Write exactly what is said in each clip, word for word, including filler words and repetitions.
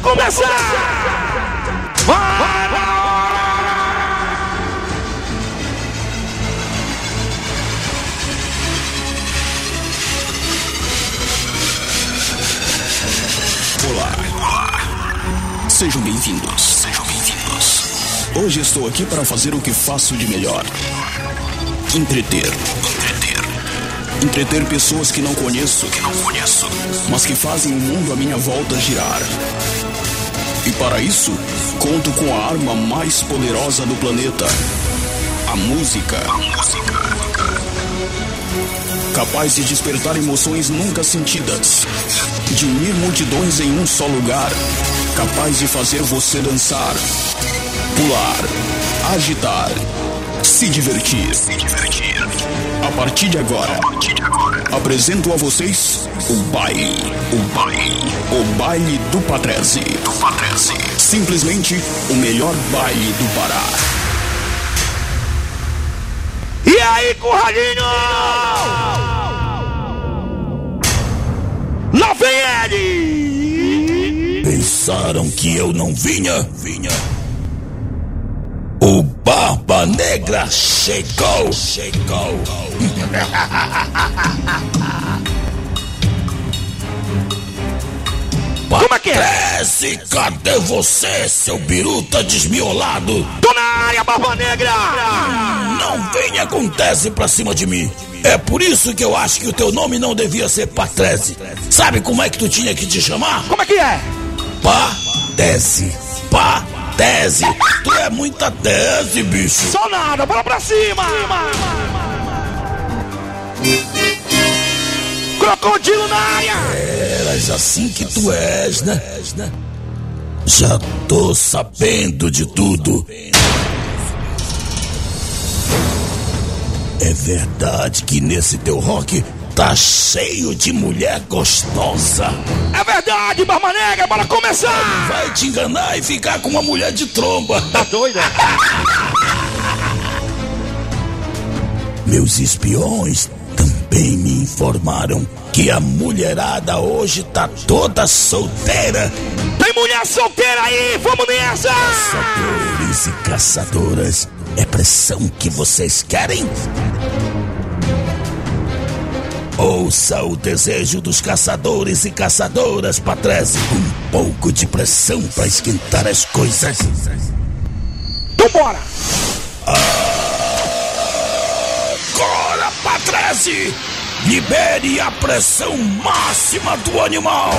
começar! Vai! Olá, olá. Sejam bem-vindos, sejam bem-vindos. Hoje estou aqui para fazer o que faço de melhor. Entreter. Entreter. Entreter pessoas que não conheço, que não conheço, mas que fazem o mundo à minha volta girar. E para isso, conto com a arma mais poderosa do planeta. A música. A música. Capaz de despertar emoções nunca sentidas, de unir multidões em um só lugar, capaz de fazer você dançar, pular, agitar, se divertir. Se divertir. A partir de agora, a partir de agora, apresento a vocês o baile, o baile, o baile do Patrese, do Patrese. Simplesmente o melhor baile do Pará. E aí, Curralinho? Lá vem ele! Pensaram que eu não vinha? Vinha. O Barba Negra chegou, chegou. Como é que é? Patrese, cadê você, seu biruta desmiolado? Tô na área, Barba Negra! Não venha com tese pra cima de mim. É por isso que eu acho que o teu nome não devia ser Patrese. Sabe como é que tu tinha que te chamar? Como é que é? Patese. Patese. Tu é muita tese, bicho. Só nada, bora pra cima! Crocodilo na área! Eras assim que tu és, né? Já tô sabendo de tudo. É verdade que nesse teu rock tá cheio de mulher gostosa. É verdade, Barba Negra, bora começar! Vai te enganar e ficar com uma mulher de tromba. Tá doida? Meus espiões também me informaram que a mulherada hoje tá toda solteira. Tem mulher solteira aí, vamos nessa! Caçadores e caçadoras, é pressão que vocês querem? Ouça o desejo dos caçadores e caçadoras, Patrese. Um pouco de pressão pra esquentar as coisas. Então bora! Agora, Patrese! Libere a pressão máxima do animal!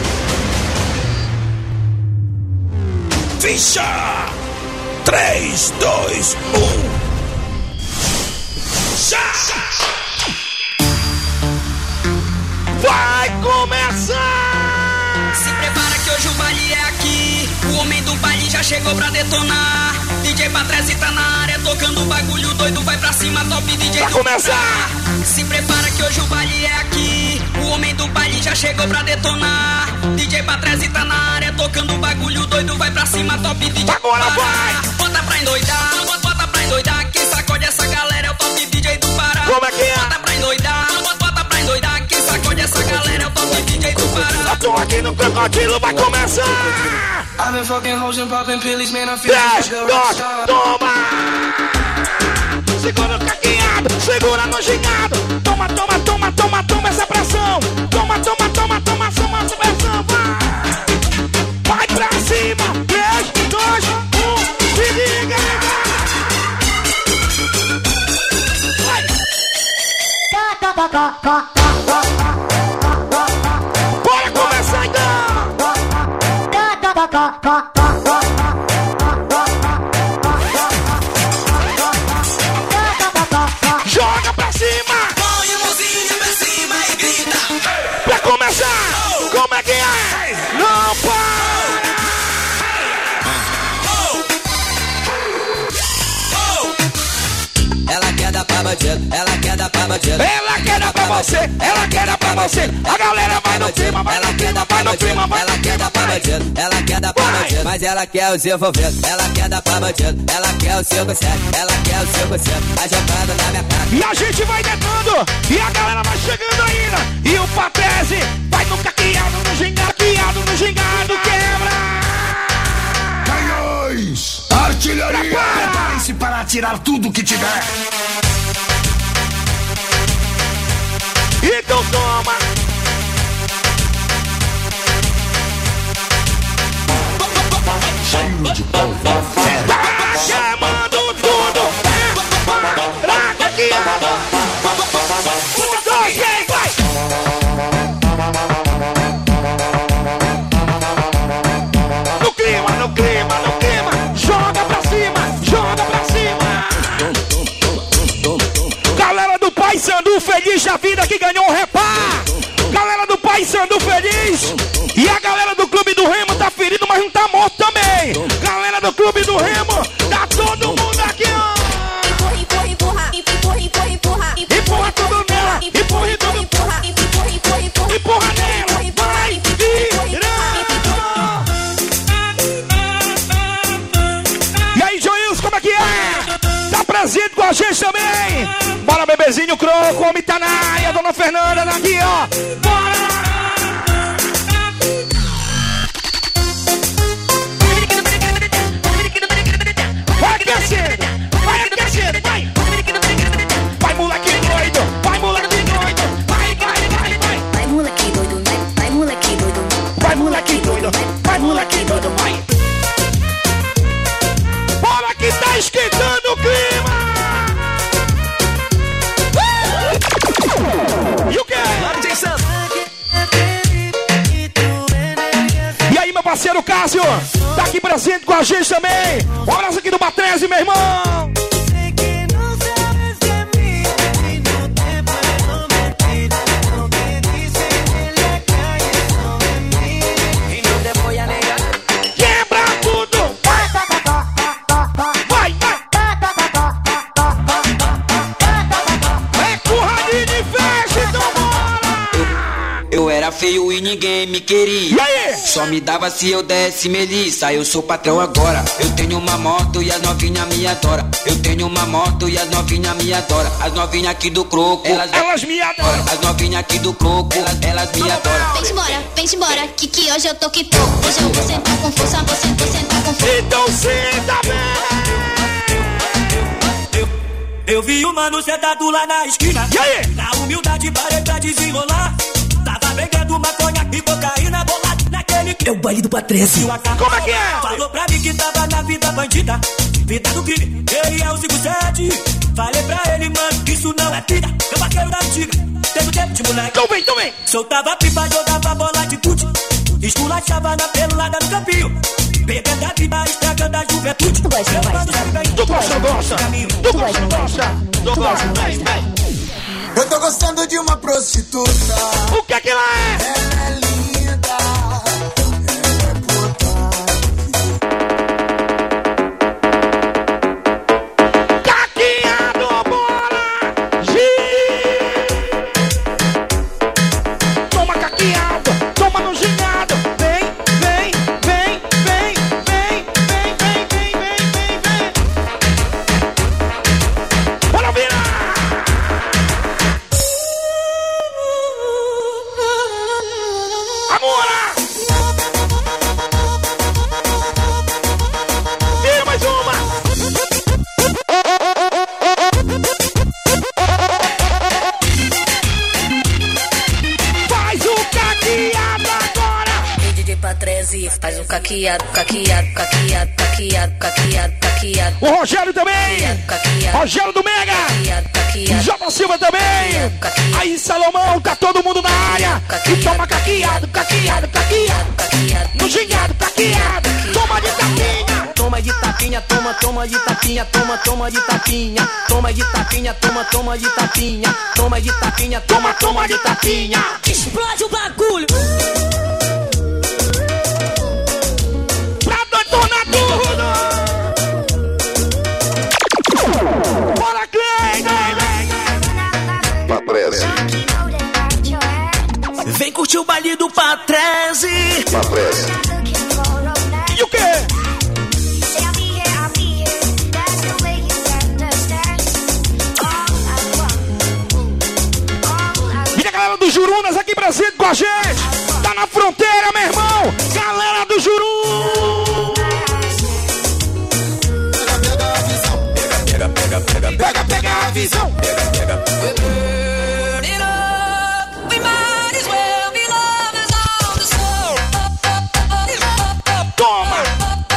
Ficha! três, dois, um. Já! Vai começar! Se prepara que hoje o baile é aqui. O homem do baile já chegou pra detonar. D J Patrese tá na área tocando bagulho doido. Vai pra cima, top D J Vai do começar! Pará. Se prepara que hoje o baile é aqui. O homem do baile já chegou pra detonar. D J Patrese tá na área tocando bagulho doido. Vai pra cima, top D J Agora do Pará. vai! Bota pra endoidar, bota, bota pra endoidar. Quem sacode essa galera é o top D J do Pará. Como é que é? Bota pra endoidar, bota, bota pra endoidar. Quem sacode essa galera é o top D J do Pará. Eu tô aqui no crocodilo, vai começar! I've been fucking hoes and popping pillies, man, I feel três, like a dois, rockstar. toma! Segura o caqueado, segura no gingado. Toma, toma, toma, toma, toma essa pressão. Toma, toma, toma, toma, toma essa pressão. Vai! Vai pra cima! três, dois, um, se liga! Bora começar então! Joga pra cima! Põe a mãozinha pra cima e grita. Pra começar! Como é que é? Não para! Ela quer dar pra bandido, ela quer dar pra bandido. Ela quer dar pra você, ela quer dar pra você. A galera vai no clima, vai no clima, vai no clima, vai. Ela quer dar pra bandido, ela quer dar pra bandido. Mas ela quer os envolvidos, ela quer dar pra bandido. Ela quer o cinco sete, ela quer o cinco sete. Vai jogando na minha cara. E a gente vai deitando, e a galera vai chegando ainda. E o Patrese vai no caqueado, no gingado, caqueado, no gingado, quebra! virar tudo que tiver. Então toma. Cheiro de pólvora. Tá chamando tudo. Pra caqueada. Um, dois, três, vai. No clima, no clima, no clima. Joga pra cima, joga pra cima. Galera do Paysandu feliz da vida que ganhou o repá. Galera do Paysandu feliz. E a galera do Clube do Remo tá ferido, mas não tá morto também. Galera do Clube do Remo, tá todo mundo aqui, ó. Empurra, empurra, empurra, empurra, empurra, Empurra tudo nela, empurra tudo. empurra, empurra, empurra, empurra, Empurra nela, vai virando. E aí, Joilson, como é que é? Tá presente com a gente também. Bora, bebezinho croco, o homem tá na área, dona Fernanda daqui, ó. Bora! Vai aquecendo, vai aquecendo, vai! Vai, moleque doido, vai, moleque doido, vai, vai, vai, vai! Vai moleque doido, vai moleque doido, Vai, moleque doido, vai, moleque doido, vai! Bora que tá esquentando o clima! Uh! E o que é? E aí, meu parceiro Cássio, tá aqui presente com a gente também. Um abraço aqui do Batreze, meu irmão. Quebra tudo. Vai, vai. É curradinho de festa, então bora. Eu era feio e ninguém me queria. E aí? Só me dava se eu desse melissa. Eu sou patrão agora. Eu tenho uma moto e as novinhas me adoram. Eu tenho uma moto e as novinhas me adoram. As novinhas aqui do croco, elas, Elas me adoram. As novinhas aqui do croco, elas, elas me adoram. Vem embora, vem embora, que que hoje eu tô que tô. Hoje eu vou sentar com força, vou sentar, sentar com força. Então senta bem. Eu vi o mano sentado lá na esquina. E aí? Na humildade parei pra desenrolar. Tava vendendo maconha e cocaína bolada naquele... É o baile do Patrese. Como é que é? Falou pra mim que tava na vida bandida, vida do crime, ele é o cinco sete. Falei pra ele, mano, isso não é vida. Eu vaqueiro da antiga, teve tempo de moleque. Então vem, então vem. Soltava pipa, jogava bola de fute, esculachava na pelada no campinho, bebendo a vida, estragando a juventude. Tu gosta, Eu vai, mando vai. bem, Tu gosta, gosta. Tu gosta, gosta. Tu gosta, vai, vai. Eu tô gostando de uma prostituta. O que é que ela é? Ela é linda. Ela é puta. Caqueado, bora! Gi! Toma caqueado, toma no gingado. Vem, vem, vem, vem, vem, vem, vem, vem, vem, vem, vem. Bora virar! Amora! Vira mais uma! Faz o caqueado agora! D J Patrese faz o caqueado, caqueado, caqueado, caqueado, caqueado, caqueado. O Rogério também! Caqueado, Rogério do Mega! caqueado, caqueado. Jota Silva também! Aí, Salomão, tá todo mundo na área! E toma caqueado, caqueado, caqueado! No gingado, caqueado! Toma de tapinha! Toma de tapinha, toma, toma de tapinha, toma, toma de tapinha, toma de tapinha, toma, toma de tapinha, toma de tapinha, Toma, toma de tapinha! Explode o bagulho. Pra detonar tudo! Bora, Clay! Patrese, Vem curtir o baile do Patrese. Patrese, E o quê? E a galera do Jurunas aqui presente com a gente! Tá na fronteira, meu irmão! Galera do Juru! Pega, pega a visão. Pega, pega, visão. Pega, pega. Toma!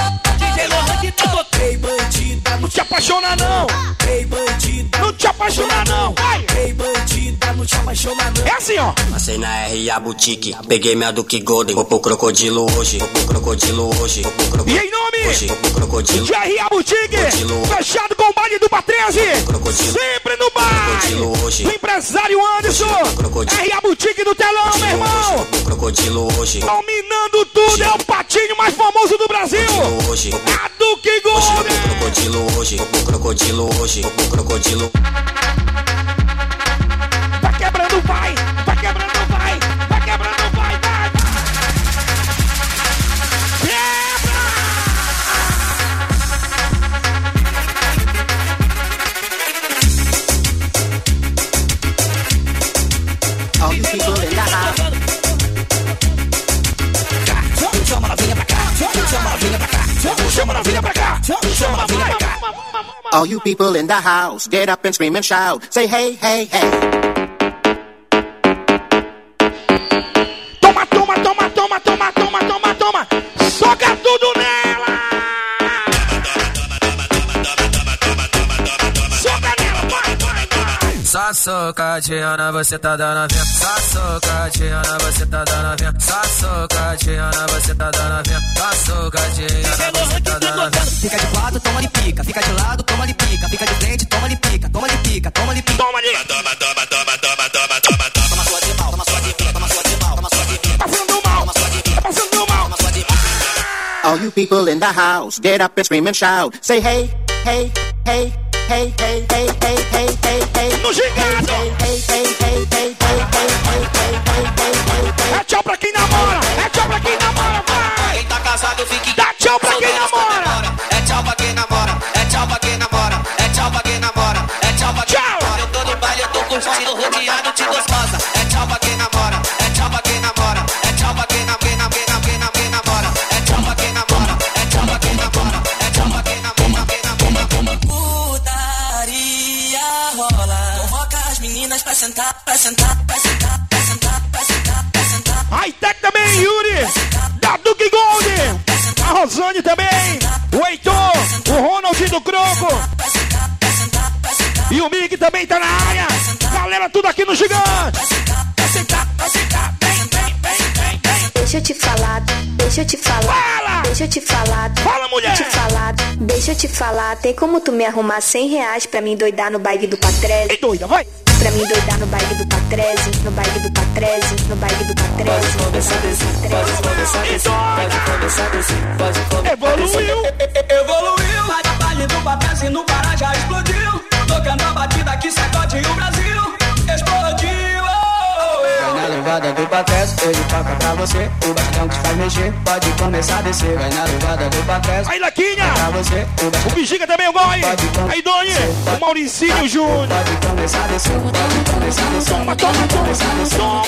Ei, bandida, Não te apaixona não! ei, bandida, Não te apaixona não! Vai! ei, bandida, não te apaixona não. É assim, ó! Passei na R A Boutique, peguei minha Duke Golden, vou pro crocodilo hoje, vou pro crocodilo hoje, vou pro crocodilo E em nome hoje, vou pro crocodilo. de R A Boutique, Crocodilo. fechado com o baile do Patrese, Crocodilo. sempre no baile Crocodilo hoje. do empresário Anderson, Crocodilo. R A Boutique do telão, meu irmão! Vou pro crocodilo hoje, Dominando tudo, é o patinho mais famoso do Brasil! hoje, vou pro A Duke hoje, vou pro Golden! crocodilo hoje, vou pro crocodilo hoje, vou pro crocodilo. Vai quebrando, vai! Vai quebrando, vai! Vai quebrando, vai! Vai! Quebra! All you people in the house. Chama novinha pra cá, chama novinha pra cá, Chama a novinha pra cá! Chama a novinha pra cá! All you people in the house, get up and scream and shout. Say hey, hey, hey. Toma, toma, toma, toma, toma, toma, toma, toma! Soca tudo nela! Soca nela, vai, vai, vai! Só socadinha, você tá dando vento. Só socadinha, você tá dando vento. Só socadinha, você tá dando vento. Só socadinha, você tá dando vento. Fica de quatro, toma ali pica. Fica de lado, toma ali pica. Fica de frente, toma ali pica. Toma ali pica, toma ali pica. Toma ali! Toma, toma, toma, toma, toma, toma, toma. Toma sua de mal, toma sua de pica, toma sua de mal, toma sua de pica, Tá passando mal! toma sua de pica, Tá passando mal! toma sua de pica. All you people in the house, get up and scream and shout. Say hey, hey, hey, hey, hey, hey, hey, hey, hey, hey. No gigante! Hey, hey, hey, hey, hey, hey, hey, hey, hey, hey, hey, hey. É tchau pra quem namora! É tchau pra quem namora! Vai! Quem tá casado fique. Dá tchau pra quem namora! É tchau pra quem namora. É tchau pra quem namora. É tchau pra quem namora. É tchau pra quem Tchau! namora. Eu tô no baile, eu tô curtindo, rodeado de gostosa. É tchau pra quem namora. É tchau pra quem namora. É tchau pra quem namora. Quem namora, quem namora, quem namora. É tchau pra quem namora. É tchau pra quem namora. É tchau pra quem namora. Quem namora. Putaria rola. Convoca as meninas pra sentar, pra sentar, pra sentar, pra sentar, pra sentar, pra sentar. Hightech também, Yuri! Da Duke Gold! A Rosane também! O Heitor! O Ronald do Croco! E o Mig também tá na área! Galera, tudo aqui no Gigante! Deixa eu te falar, deixa eu te falar, Fala! deixa eu te falar, Fala, mulher! deixa eu te falar, deixa eu te falar. Tem como tu me arrumar cem reais pra mim doidar no baile do Patrese? Ei, doida, vai! Pra mim doidar no baile do Patrese, no baile do Patrese, no baile do Patrese. Pode começar desse, pode começar desse, pode começar desse, pode começar. Evoluiu! Evoluiu, vai no baile do Patrese, no Pará já explodiu. Tocando a batida que sacode o Brasil. Explodiu, oh, oh. Vai na levada do Patrese, ele toca pra você. O bastão te faz mexer, pode começar a descer. Vai na levada do Patrese, Aí, Laquinha! pra você. O O bastão Bexiga também, o Goi! Aí, Doni! O Mauricinho Júnior! pode começar a descer, pode começar a descer. Toma, toma, toma!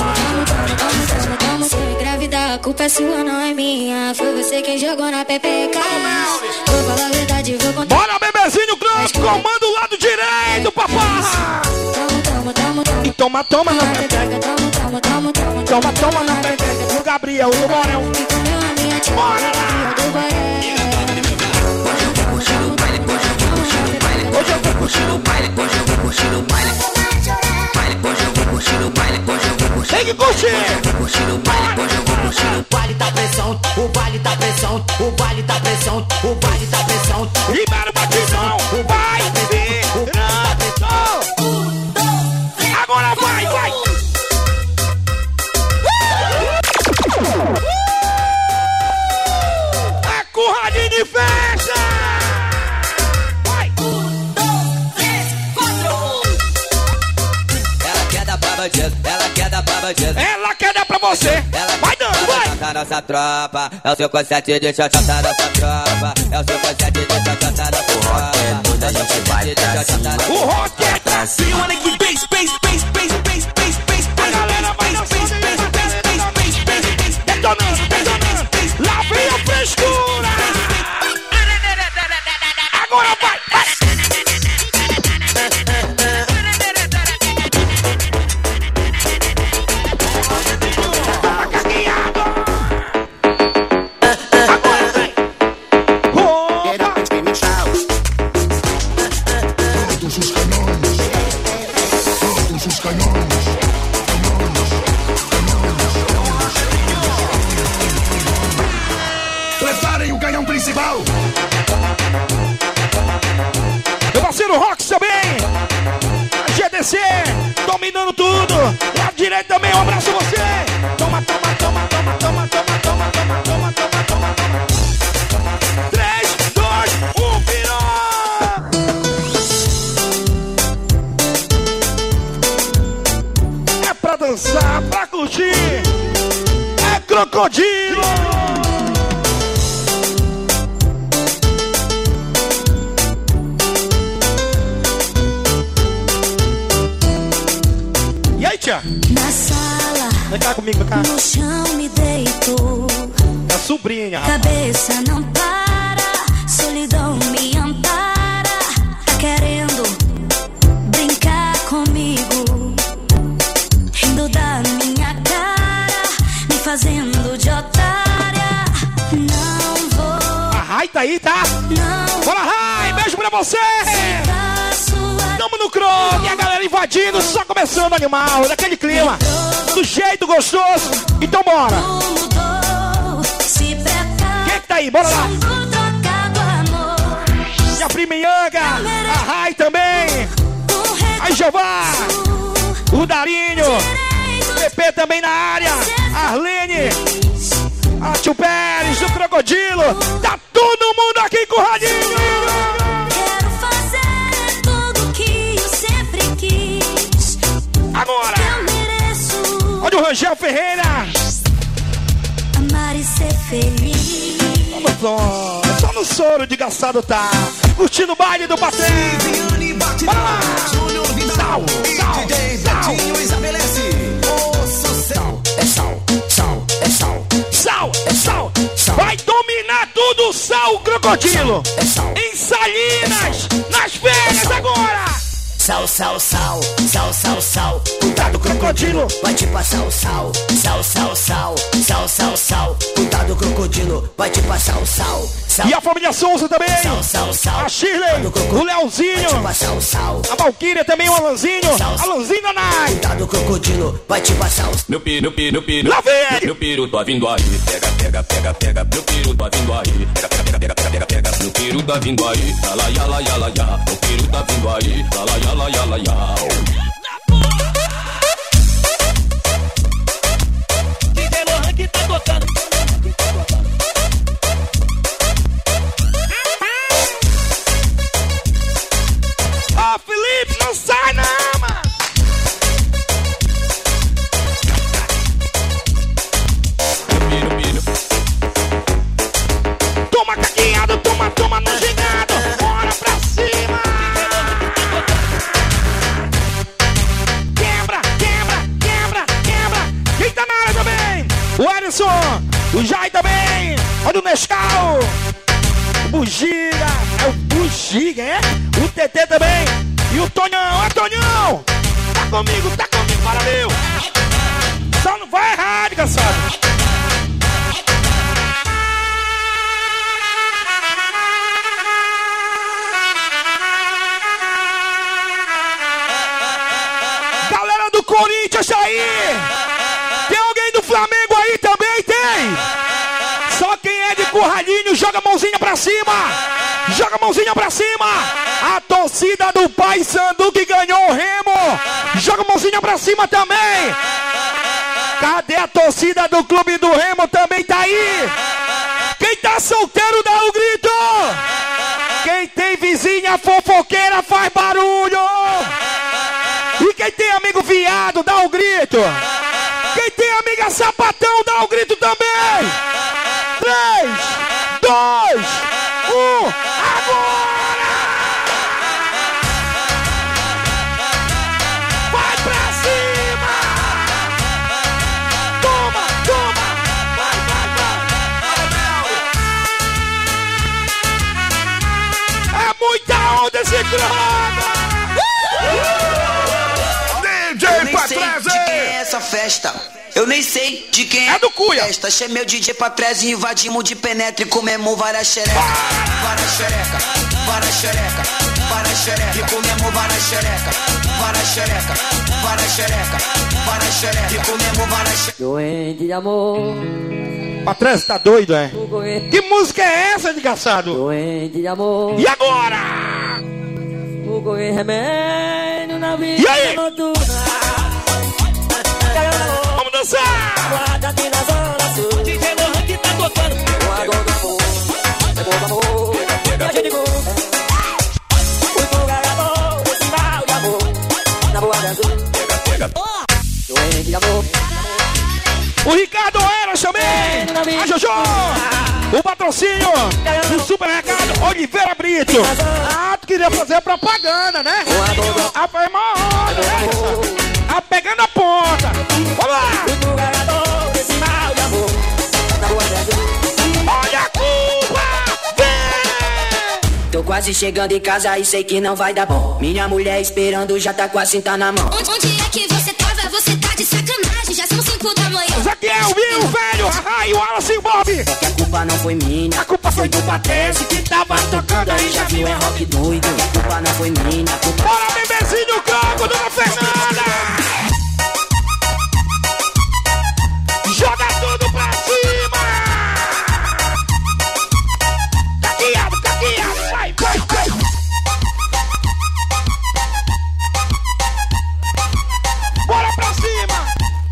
Toma! Se engravidar, a culpa é sua, não é minha. Foi você quem jogou na pepeca. Vou falar a verdade, vou contar. Bora, bebezinho Cross! Comanda o lado direito, papai! Tamo, tamo, tamo, tamo. E toma, toma na Pepeca, tamo, tamo, tamo, tamo. Toma, toma na pepeca! O Gabriel, do Borel! Comeu a minha tia, Bora lá! eu do Boré. Hoje eu vou curtir o baile, hoje eu vou curtir o baile. Hoje eu vou curtir o baile, hoje eu vou curtir o baile. Baile, hoje eu vou curtir o baile, hoje eu vou curtir. Tem que curtir! Vou curtir o baile, hoje eu vou curtir o baile tá pressão, o baile tá pressão, o baile tá pressão, o baile tá pressão. Libera o batidão! Vai! Virando! Agora vai, vai! É curradinho de festa! Vai! Ela quer dar pra bandido, ela quer dar pra bandido. Ela quer dar pra você! Vai dando, vai! Da nossa tropa, é o seu conceito de xoxota da nossa tropa. É o seu conceito de xoxota da nossa tropa. A gente vai pra cima. O rock é pra cima! A galera vai dançando e detonando, detonando! Lá vem a frescura! Agora vai, vai! direito também, um abraço a você. Toma, toma, toma, toma, toma, toma, toma, toma, toma, toma, toma, toma. três, dois, um, virou! É pra dançar, pra curtir. É crocodilo! E aí, tia? Na sala, vem cá comigo, vem cá. No chão me deitou. É a sobrinha, rapaz. Cabeça não para, solidão me ampara. Tá querendo brincar comigo, rindo da minha cara, me fazendo de otária. Não vou. A Rai tá aí, tá? Não. Bora, Rai! Beijo pra você! Tamo no croque, e a galera invadindo, só começando animal, daquele clima, do jeito gostoso. Então bora! Quem que tá aí? Bora lá! E a prima Yanga, a Rai também, a Jeová, o Darinho, Pepe também na área, a Arlene, a Tio Pérez, o Crocodilo, tá todo mundo aqui com o radinho! Agora! Olha o Rangel Ferreira! Amar e ser feliz. Vamos só, só no soro de gastado tá. Curtindo o baile do Patrão. Bora lá! Sal, sal, sal. É sal, sal, é sal. Sal, é sal. Vai dominar tudo o sal, Crocodilo. É sal. Em Salinas, nas férias agora! Sal, sal, sal, sal, sal, sal. Cuidado, crocodilo, vai te passar o sal. Sal, sal, sal, sal, sal, sal. Cuidado, crocodilo, vai te passar o sal. Sal. E a família Souza também. Sal, sal, sal. A Shirley, o Leozinho. Vai te passar o sal. A Valquíria também, o Alanzinho. Sal. Alanzinho da Nai. Cuidado, crocodilo, vai te passar o sal. Meu piru, piru, piru. Lá vem. Meu piru tá vindo aí. Pega, pega, pega, pega. Meu piru tá vindo aí. Pega, pega, pega, pega, pega, pega. Meu piru tá vindo aí. Yala, yala, yala, yala. Meu piru tá vindo aí. Yala, yala, yala, yala. D J Lohan que tá tocando. Ah, Felipe, não sai não, mano. Piru, piru. Toma caqueado, toma, toma no gigado. Bora pra cima. Quebra, quebra, quebra, quebra. Quem tá na área também? O Alisson, o Jai também. Olha o Nescau. O Bugiga, é o Bugiga, é? O T T também. E o Tonhão, é Tonhão. Tá comigo, tá comigo, para meu. Só não vai errar, cansado. Galera do Corinthians aí! Tem alguém do Flamengo aí também? Tem! Só quem é de Curralinho joga a mãozinha pra cima! Joga a mãozinha pra cima! A torcida do Paysandu que ganhou o Remo! Joga a mãozinha pra cima também! Cadê a torcida do Clube do Remo? Também tá aí! Quem tá solteiro dá um grito! Quem tem vizinha fofoqueira faz barulho! E quem tem amigo viado dá um grito! Quem tem amiga sapatão dá um grito também! três, dois, um, agora! Vai pra cima! Toma, toma! Vai, vai, vai! É muita onda esse croma! D J Patrese! É essa festa? Eu nem sei de quem é, é do Cuia. Festa. Chamei o D J Patrese e invadimos de penetra e comemos várias xereca. Várias xereca, várias xereca, várias xereca. E comemos várias xereca, várias xereca, várias xereca, várias xereca. E comemos várias xereca. Doente de amor. Patrese tá doido, é? Que música é essa, desgraçado? Doente de amor. E agora? O correr remédio na vida e aí? noturna. dançar. Guarda aqui na zona sul. D J Lohan que tá tocando. O amor do amor, é bom do amor. Eu te digo, fui pro ganhador desse mal de amor. Na boa da azul, doente de amor. O Ricardo Eras também. A Jojo. O patrocínio do supermercado Oliveira Brito. Ah, tu queria fazer propaganda, né? A famosa essa. A pegando a ponta. Vamos lá. Fui pro ganhador desse mal de amor. Na boa da azul. Olha a culpa. Vem. Tô quase chegando em casa e sei que não vai dar bom. Minha mulher esperando já tá com a cinta na mão. Onde, onde é que você tava? Você tá de sacanagem. Já são cinco da manhã. Zaquiel, viu, velho? Haha, e o Wallace e o Bob. A culpa não foi minha, a culpa foi do Patrese que tava tocando aí, já viu, é rock doido. A culpa não foi minha, a culpa... Bora, bebezinho, Croco, dona Fernanda. Joga tudo pra cima. Caqueado, caqueado, vai, vai, vai. Bora pra cima.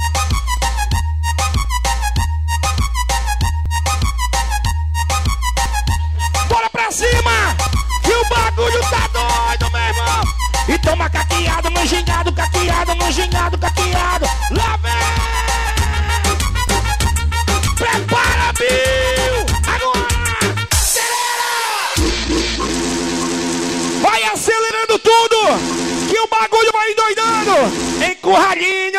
Bora pra cima. Que o bagulho tá doido, meu irmão. E toma caqueado no gingado, caqueado no gingado, caqueado. Lá vem. Prepara, Bill. Agora. Acelera. Vai acelerando tudo. Que o bagulho vai endoidando. Encurralinho.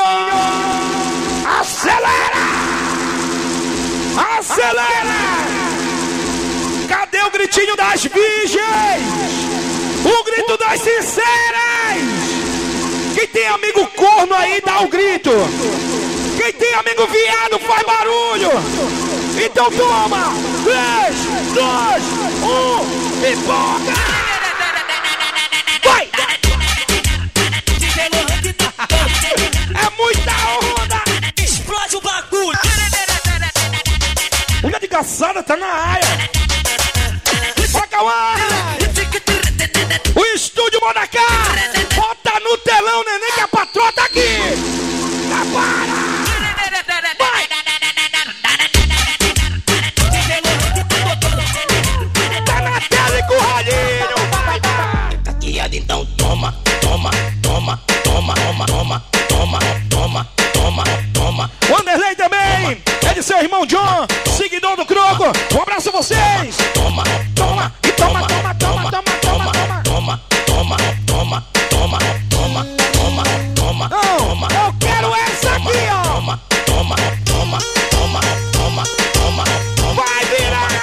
Acelera. Acelera. Cadê o gritinho das virgens? O grito das sinceras. Quem tem amigo corno aí, dá o grito. Quem tem amigo viado, faz barulho. Então toma. três, dois, um e boca. Vai. É muita onda. Explode o bagulho. Mulher de caçada tá na área. Vai, Cauã. O estúdio Monacá. Bota no telão, neném, que a patroa tá aqui. Tá para. Vai. Tá na tela e com o ralinho. Vai, vai. Caqueado, então toma, toma, toma, toma, toma, toma, toma, toma, toma, toma. Wanderlei também. É de seu irmão John, seguidor do Croco. Um abraço a vocês. Toma, toma, e toma, toma, toma, toma, toma, toma, toma, toma, toma, toma, toma, toma, toma. Eu quero essa aqui, ó. Toma, toma, toma, toma, toma, toma, toma. Vai virar.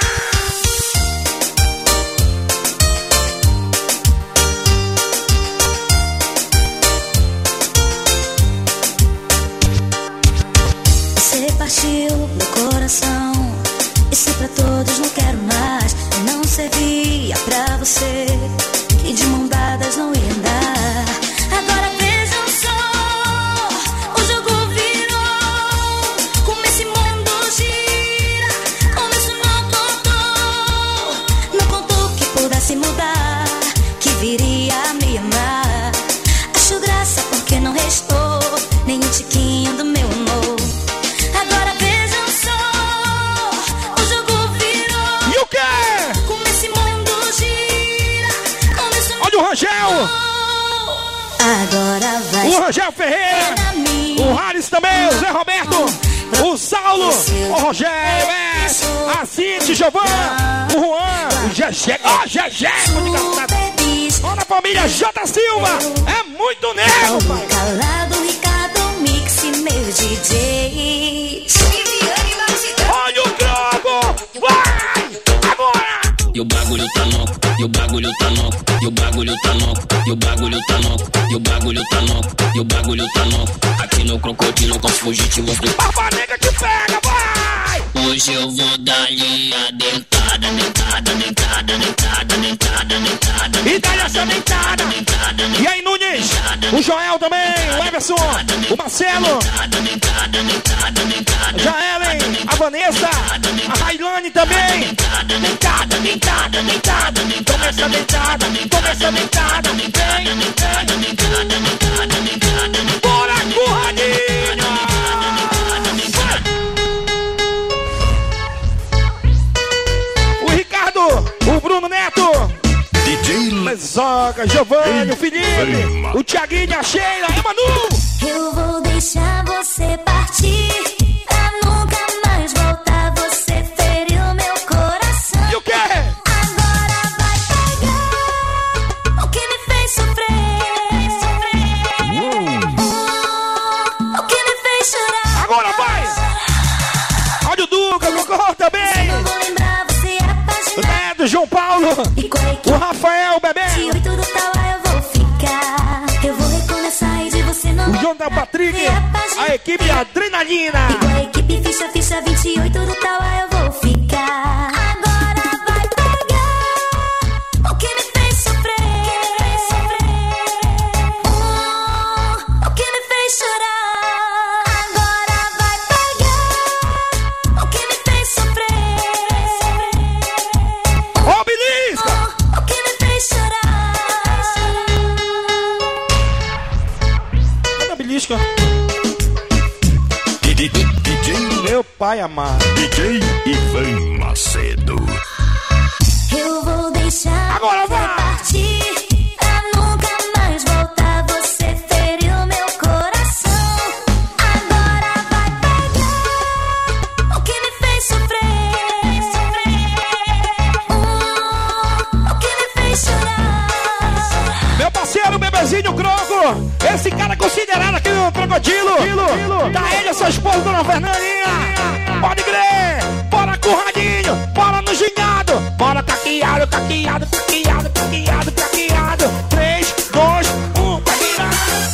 Você partiu meu coração. Isso pra todos não quero mais. Eu não servia pra você, que de mão dadas não ia andar. Agora vejam só, o jogo virou. Como esse mundo gira, como isso não contou. Não contou que pudesse mudar, que viria a me amar. Acho graça porque não restou nem um tiquinho do meu amor. Agora vejam só, o jogo virou. E o quê? Como esse mundo gira, como isso não... Olha o Rangel. Agora vai. O Rangel Ferreira. O Harris também, o Zé Roberto. O Saulo. O Rogério, é. A Cinti, Giovana. O Juan. O Gegé. Ó, oh, Gegé. Olha a família J. Silva. É muito nego, pai. Calado, Ricardo, Mix, meu D J. Olha o Croco. Vai. Agora. E o bagulho tá louco, e o bagulho tá louco, e o bagulho tá louco, e o bagulho tá louco, e o bagulho tá louco, e o bagulho tá louco. Aqui no crocodilo com os fugitivos do Papa nega que pega, vai! Hoje eu vou dar-lhe a dentada, dentada, dentada, dentada, dentada, dentada. E dá essa dentada! E aí, Nunes? O Joel também, o Everson, o Marcelo, a Ellen, a Vanessa, a Railane também. Dentada, dentada, dentada, toma essa dentada, toma essa dentada, vem, vem. Bora, curradinho! Bezoca, Giovanni, o Felipe, o Thiaguinho, a Sheila, é Manu. Eu vou deixar você partir pra nunca mais voltar. Você feriu meu coração. E o quê? Agora vai pegar o que me fez sofrer. Oh, o que me fez chorar. Agora vai. Olha o Duca, o Cocô também. Eu vou lembrar você O apaixonar. Neto, João Paulo, E com a equipe o Rafael, o Bebê, e tudo tal, eu vou ficar. Eu vou recomeçar e de você não o vai João da ficar. Patrick, Me apaixonar. a equipe Adrenalina. E com a equipe ficha, ficha vinte e oito do tal, eu vou ficar. Agora vai pegar o que me fez sofrer. Oh, o que me fez chorar. Agora vai pegar o que me fez sofrer. Ô, Belisca! Oh, o que me fez chorar. Cadê a Belisca? D J Meu pai amado. D J Ivan Macedo. Eu vou deixar Agora você vai! partir pra nunca mais voltar. Você feriu meu coração. Agora vai pegar o que me fez sofrer. Oh, o que me fez chorar. Meu parceiro, bebezinho Croco. Esse cara é considerado aqui no Crocodilo. Tá ele, a sua esposa, Dona Fernandinha. Pode crer. Bora com o radinho. Bora no gingado. Bora caqueado, caqueado, caqueado, caqueado, caqueado. três, dois, um, vai virar.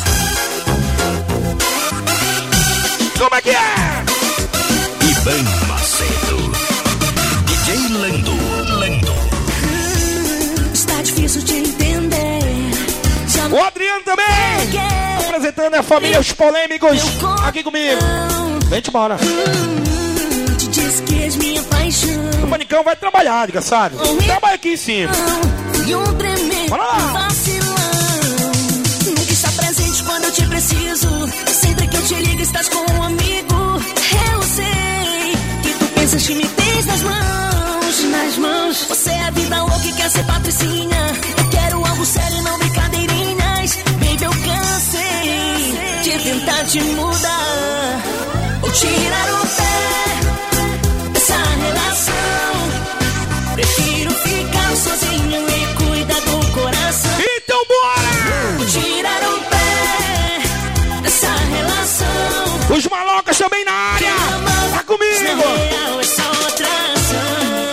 Como é que é? Ivan Macedo. D J Lando. Lando. Está difícil de entender. Já O Adriano também. Apresentando a família Os Polêmicos. Aqui comigo. Vem-te embora. te disse que és minha paixão. O Panicão vai trabalhar, diga, sabe? Trabalha aqui em cima. E um tremendo Bora lá. vacilão. Nunca está presente quando eu te preciso. Sempre que eu te ligo estás com um amigo. Eu sei que tu pensas que me tens nas mãos. Nas mãos. Você é a vida louca e quer ser patricinha. Eu quero algo sério e não brincadeirinhas. Baby, eu cansei de tentar te mudar ou tirar o pé dessa relação. Prefiro ficar sozinho e cuidar do coração. Então bora! Ou tirar o pé dessa relação. Os malocas também na área. Tá comigo. Real é só atração.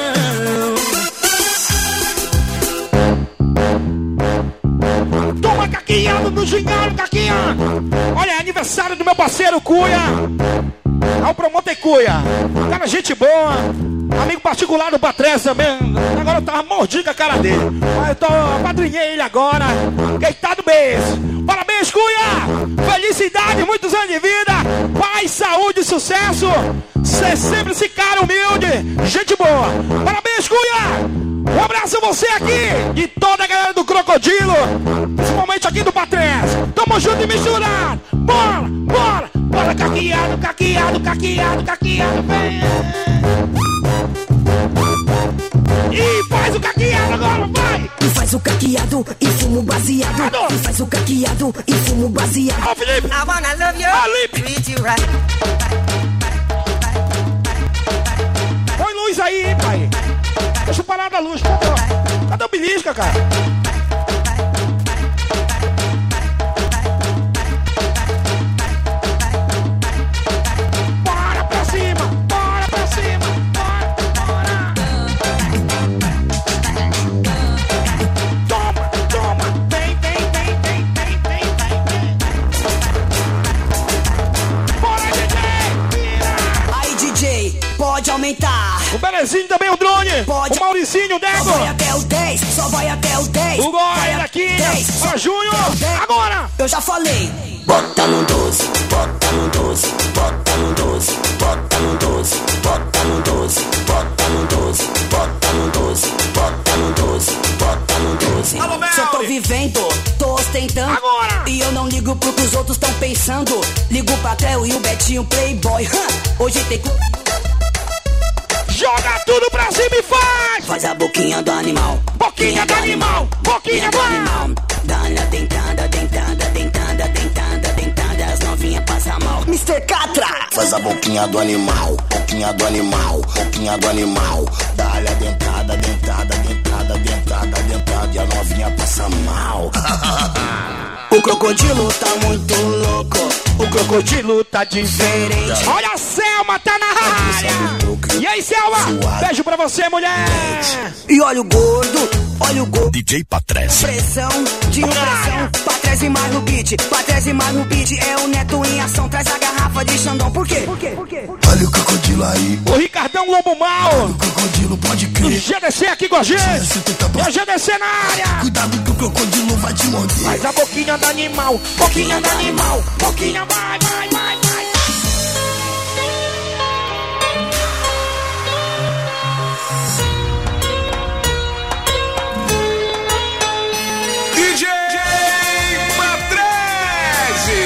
Toma caqueado do gingado, caqueado. Olha, é aniversário do meu parceiro Cuia. É o promotor Cuia. Cara, gente boa. Amigo particular do Patrese também. Agora eu tava mordido com a cara dele. Mas eu tô apadrinhei ele agora. Deitado beijo. Parabéns, Cuia. Felicidade, muitos anos de vida. Paz, saúde, sucesso. Você sempre esse cara humilde. Gente boa. Parabéns, Cuia. Um abraço a você aqui. E toda a galera do Crocodilo. Principalmente aqui do Patrese. Tamo junto e misturado. Bora, bora. Bora, caqueado, caqueado, caqueado, caqueado. Vem. E faz o caqueado agora, vai! E faz o caqueado e fumo baseado. Adoro. E faz o caqueado e fumo baseado. Ó, Felipe! I wanna love you, Felipe! treat you right. Põe luz aí, hein, pai! Deixa eu parar da luz, pô. Cadê o belisca, cara? Bora pra cima! Bora pra cima! Bora! Bora! Toma! Toma! Vem, vem, vem, vem, vem, vem, vem, vem! Bora, D J! Vira! Aí, D J, pode aumentar. O Belezinho também, o Drone! Pode. O Mauricinho, o Só vai Dego! até o dez, só vai até o dez. O Góis aqui! Para Júnior! Agora! Eu já falei. Bota no doze, bota no doze, bota no doze, bota no doze, bota no doze, bota no doze, bota no doze, bota no doze, bota no doze. Alô, Mel! Se eu tô vivendo, tô ostentando. Agora! E eu não ligo pro que os outros tão pensando. Ligo pra Cleo e o Betinho Playboy. Hã? Hoje tem. Joga tudo pra cima e faz. Faz a boquinha do animal. Boquinha do animal. Boquinha do animal. Dá-lhe a dentada, dentada, dentada, dentada, dentada. As novinhas passam mal. mister Catra. Faz a boquinha do animal. Boquinha do animal. Boquinha do animal. Dá-lhe a dentada, dentada, dentada, dentada, dentada. E a novinha passa mal. O crocodilo tá muito louco. O crocodilo tá diferente. Olha a Selma, tá na área. E aí, Selma? Beijo pra você, mulher. E olha o gordo, olha o gordo. D J Patrese. Pressão de pressão. Patrese mais no beat. Patrese mais no beat. É o Neto em ação. Traz a garrafa de Xandão. Por quê? Por quê? Por quê? Olha o crocodilo aí. O Ricardão Lobo Mal. O crocodilo pode O crer. G D C aqui com a gente. E a G D C na área. Cuidado que o crocodilo vai te morder. Faz a boquinha do animal. Boquinha do animal. Boquinha vai, vai, vai, vai. D J Patrese.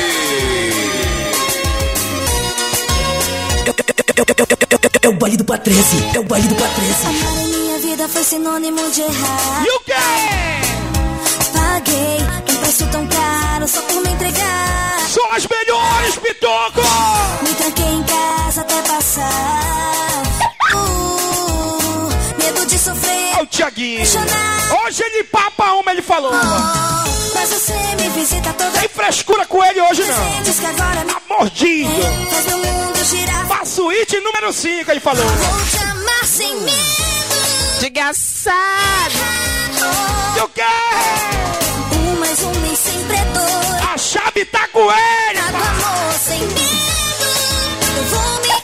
É o baile do Patrese. É o baile do Patrese. Amar em minha vida foi sinônimo de errar. E o quê? Paguei um preço tão caro só por me entregar. São as melhores, Pitoco! Me tranquei em casa até passar. Uh, medo de sofrer. Olha o Thiaguinho. Hoje ele papa uma, ele falou. Oh, mas você me visita toda. Tem frescura com ele hoje, não. Diz que agora me... Tá mordido. Faz meu mundo girar. Faço it número cinco, ele falou. Vou te amar sem medo. Desgraçado. E o quê? Um mais um nem sempre é dois. A chave tá com ele. Nada amor sem medo. Eu vou me...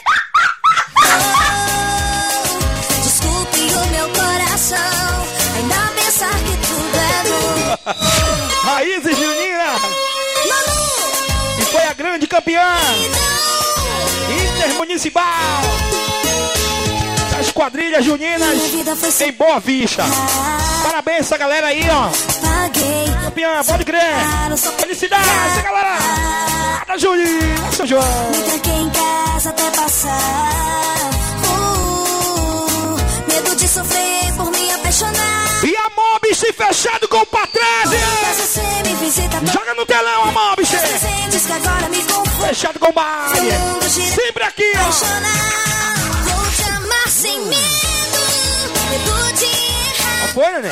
Oh, desculpe o meu coração. Ainda pensar que tudo é bom. Raízes Junina. Manu. E foi a grande campeã. Intermunicipal. Das quadrilhas juninas em Boa Vista. Parabéns essa galera aí, ó. Campeã, pode crer. Felicidades, galera. Da Junina, São João. Me tranquei em casa até passar. Uh, medo de sofrer por me apaixonar. E a Mob se fechado com o Patrese. Joga no telão a Mob. Fechado com o baile. Sempre aqui, ó. Vou te amar sem medo. Medo de errar. Foi, né?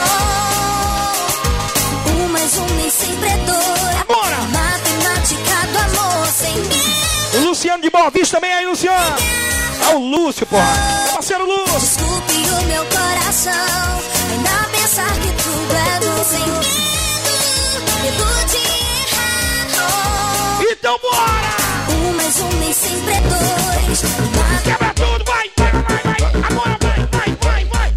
Oh, um mais um nem sempre é dois. Bora. Matemática do amor sem medo. O Luciano de Boa Vista também aí, Luciano. É o Lúcio, porra. Meu parceiro Lúcio. Desculpe o meu coração. Ainda pensar que tudo é bom sem medo. Medo de errar. Oh, então bora. um mais um nem sempre é dois. Quebra tudo, vai, vai, vai, vai. Agora vai, vai, vai, vai.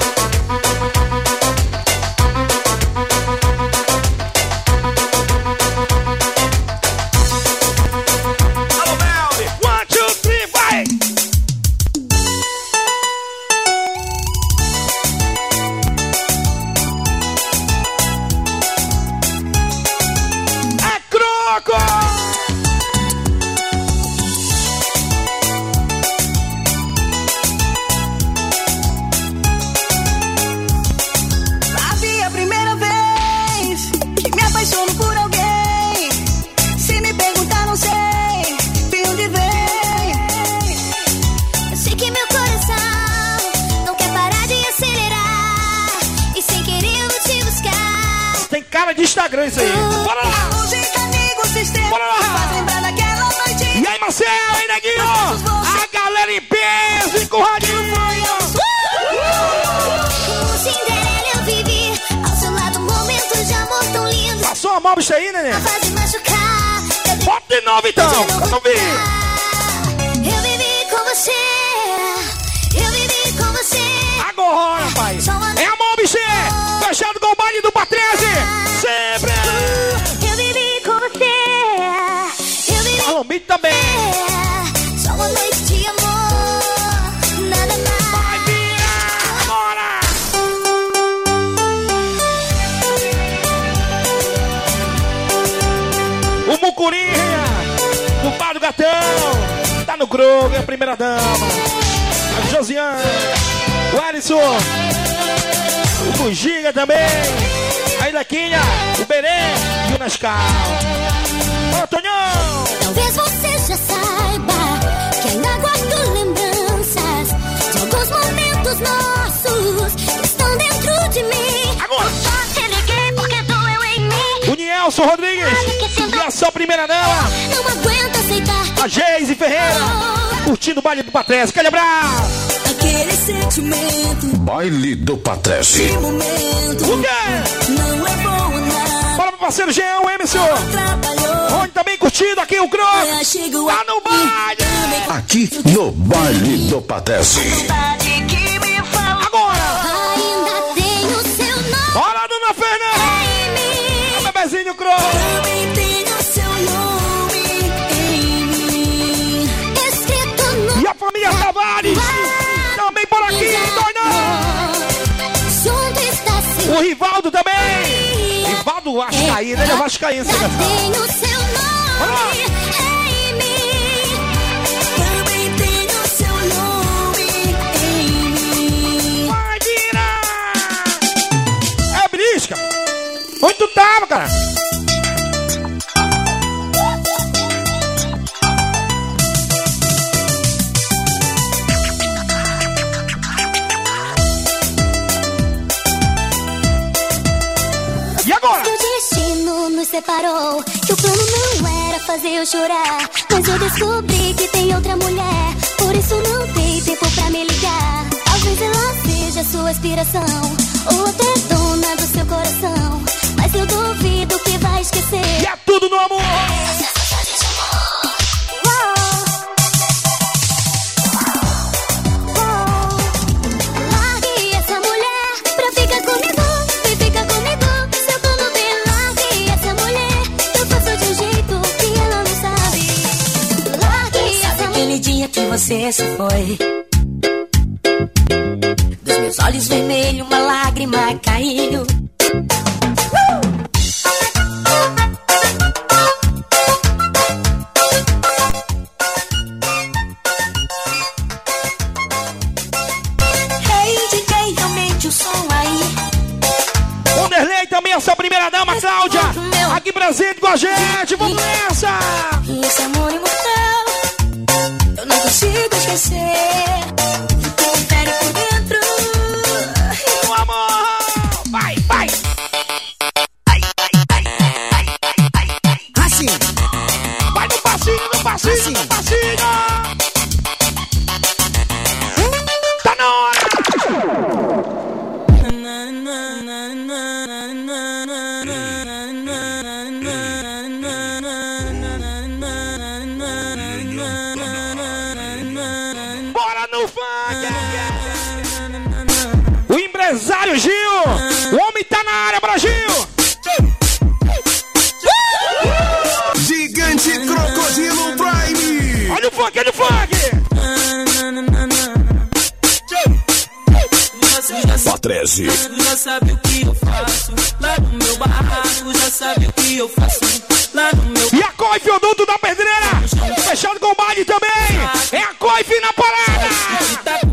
Alô, Melly. One, two, three, vai. É croco. Cara de Instagram isso aí. Bora lá. Bora lá. E aí, Marcelo, aí, neguinho. A galera em peso e com o radinho. Como Cinderela eu vivi ao seu lado, momentos de amor tão lindo. Passou a mão, bicho aí, neném. Faz machucar. Bota de novo então. Eu não vi. Eu vivi com você. Eu vivi com você. Agora, rapaz. É a mão, bicho. Fechado com o baile do Patrese. Sempre. Eu vivi com você. Eu vivi com você também. Só uma noite de amor. Nada mais. Vai virar agora. O Mucurinha. O Bar do Gatão. Tá no Grogo, é a primeira dama. A Josiane. O Alisson. O Bugiga também. A Ilaquinha. O Berê. E o Nascal. Ô, Tonhão. Talvez você já saiba que ainda guardo lembranças de alguns momentos nossos que estão dentro de mim. Agora. Só te liguei porque doeu em mim. O Nielson Rodrigues. E a sua primeira dama. Não aguento aceitar. A Geise Ferreira. Curtindo o baile do Patrese. Aquele abraço. Aquele sentimento. Baile do Patrese. De momento. O quê? Não é bom nada. Bora pro parceiro Jean, o Emerson. Onde também curtindo aqui o Croc. Lá no baile. Aqui no baile do Patrese. Agora. Ainda tenho seu nome. Bora, dona Fernanda. Em mim. O bebezinho Croc. Também tenho seu nome em mim. Escrito no. E a família Tavares. Também por aqui, doidão. Junto está seu. O Rivaldo também. Rivaldo Vascaíno, ele é vascaíno. Já tenho seu nome em mim. Também tenho seu nome em mim. Vai virar. É brisca. Onde tu tava, cara? Separou, que o plano não era fazer eu chorar, mas eu descobri que tem outra mulher, por isso não tem tempo pra me ligar. Talvez ela seja sua aspiração, ou até dona do seu coração, mas eu duvido que vai esquecer. E é tudo no amor. Largue essa mulher pra ficar comigo, vem ficar comigo. Se eu tô no bem, largue essa mulher. Eu faço de um jeito que ela não sabe. Largue essa mulher. Aquele dia que você se foi, dos meus olhos vermelhos uma lágrima caiu. Também a sua primeira dama, Cláudia, aqui presente com a gente, vamos nessa! Esse amor imortal, eu não consigo esquecer. Ficou velho por dentro. O amor, vai, vai! Ai, ai, ai, ai, ai, ai, ai. Assim. Vai no passinho, no passinho, assim. No passinho! Tá na hora! Empresário Gil, o homem tá na área, Brasil. Gigante Crocodilo Prime. Olha o funk, olha o funk. Patrese. Já sabe o que eu faço lá no meu barraco, já sabe o que eu faço lá no meu. E a Coif, o duto da pedreira, fechado com o baile também. É a Coif na parada.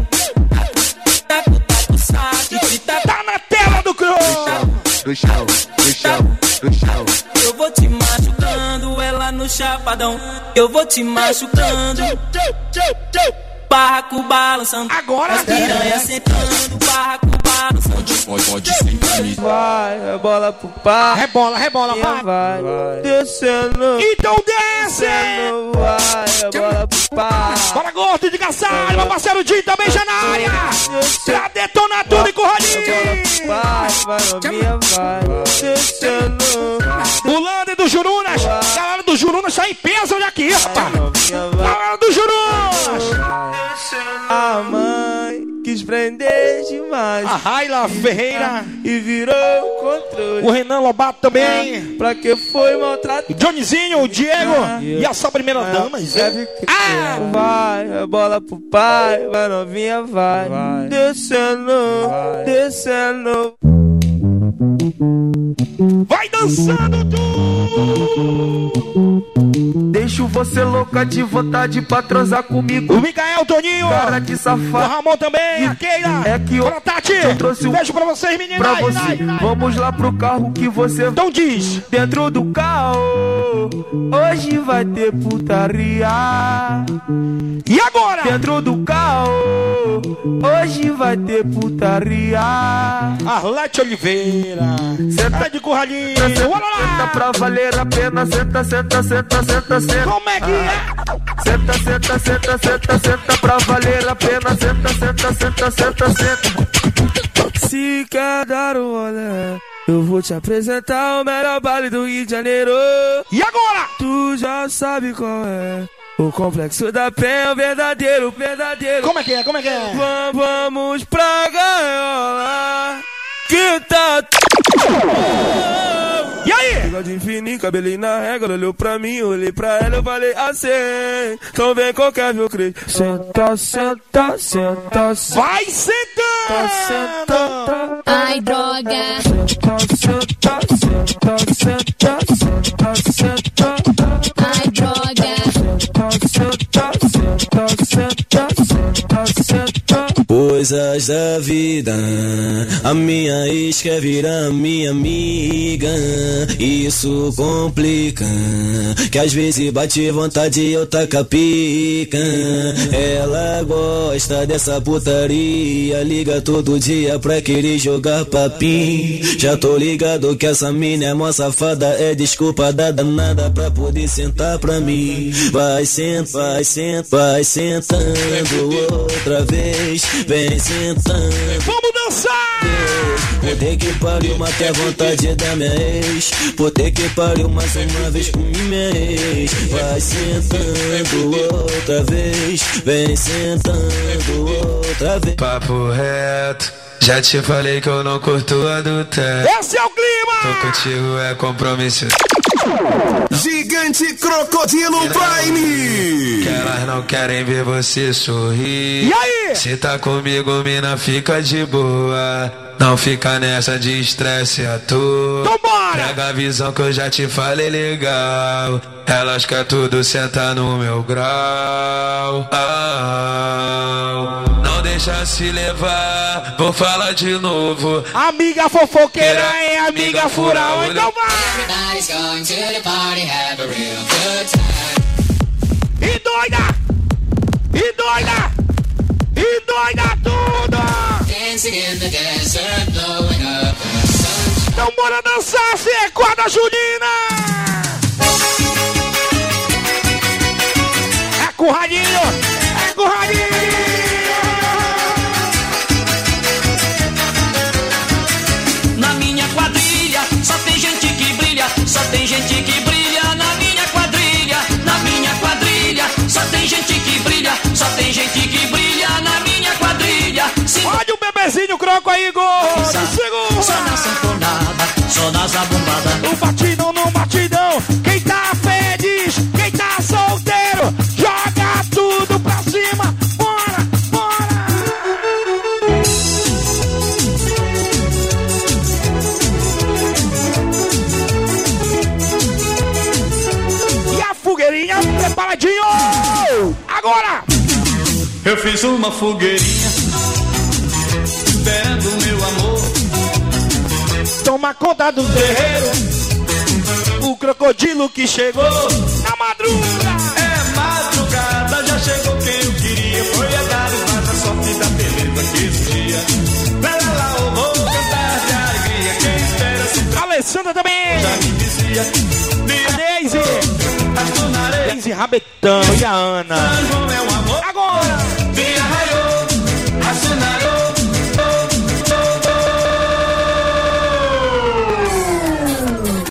Tá na tela do Crow. Do chão, do chão, do chão. Eu vou te machucando, ela no chapadão. Eu vou te machucando. Barraco balançando. Agora as piranha sentando. Barraco balançando. Pode, pode, pode sentar. Vai, rebola pro par. Rebola, rebola, vai. Vai, vai. Descendo. Então desce. Descendo, vai, rebola pro par. Bora, gordo de caçalho. Meu parceiro Dinho também já na área. Pra detonar tudo e corrolir. Vai, vai, novinha, vai. Descendo. O Lander do Jurunas. Galera do Jurunas tá em peso, olha aqui, rapaz. Galera do Jurunas. A mãe quis prender demais. A Raila Ferreira. E virou controle. O Renan Lobato também. Pra que foi maltratado? Johnnyzinho, o Diego. E a sua primeira dama. Ah! Vai, bola pro pai. Vai, novinha, vai. vai. Descendo, vai. Descendo. Vai dançando tu. Deixa o você louca de vontade pra transar comigo. O Mikael, Toninho, cara de safado. O Ramon também, a Keila. É que eu, Fala, Tati, eu trouxe um beijo pra vocês, meninas. Pra você, ai, ai. Vamos lá pro carro que você... Então diz. Dentro do carro, hoje vai ter putaria. E agora? Dentro do carro, hoje vai ter putaria. Arlete Oliveira, senta de curralinho. Senta pra valer a pena, senta, senta, senta, senta, senta. Como é que é? Senta, senta, senta, senta, senta pra valer a pena, senta, senta, senta, senta, senta. Se quer dar um olé, eu vou te apresentar o melhor baile do Rio de Janeiro. E agora? Tu já sabe qual é. O Complexo da Penha, o verdadeiro, verdadeiro. Como é que é, como é que é? Vamos, vamos pra gaiola, que tá... E aí? Bigode fininho, cabelinho na régua, olhou pra mim, olhei pra ela, eu falei assim. Então vem qualquer meu creio. Senta, senta, senta, senta. Vai sentando! Senta, ai, droga. Senta, senta, senta, senta, senta, senta. Ai, droga. Senta, senta, senta, senta, senta. Coisas da vida, a minha ex quer virar minha amiga. Isso complica, que às vezes bate vontade e eu taca pica. Ela gosta dessa putaria, liga todo dia pra querer jogar papinho. Já tô ligado que essa mina é mó safada, é desculpa da danada pra poder sentar pra mim. Vai senta, vai senta, vai sentando outra vez, vem sentando. Vamos dançar! Puta que pariu, matei a vontade da minha ex. Puta que pariu, mais uma vez com minha ex. Vai sentando outra vez, vem sentando outra vez. Papo reto, já te falei que eu não curto adultério. Esse é o clima! Tô contigo, é compromisso. Gigante Crocodilo Prime! Que elas não querem ver você sorrir. E aí? Se tá comigo, mina, fica de boa. Não fica nessa de estresse à toa. Vambora! Pega a visão que eu já te falei legal. Elas querem tudo sentar no meu grau. Ah, não deixa se levar, vou falar de novo. Amiga fofoqueira é amiga, amiga fural. Então vai! E doida! E doida! E doida tudo! Então bora dançar, se é quadra Julina! É curradinho! É curradinho! Na minha quadrilha só tem gente que brilha, só tem gente que brilha na minha quadrilha. Na minha quadrilha só tem gente que brilha, só tem gente que brilha na minha quadrilha. Se olha o bebezinho croco aí, gordo! Segura! Só na sanfonada, só na zabumbada. No batidão, no batidão. Quem tá feliz, quem tá solteiro, joga tudo pra cima. Bora, bora! E a fogueirinha preparadinho! Agora! Eu fiz uma fogueirinha esperando meu amor. Toma conta do terreiro, o crocodilo que chegou na madrugada. É madrugada, já chegou quem eu queria. Foi a dar mais a sorte da beleza que existia. Lá, lá, eu vou cantar de alegria. Quem espera se... Alessandra também. Já me dizia. A Deise. Deise Rabetão e a Ana.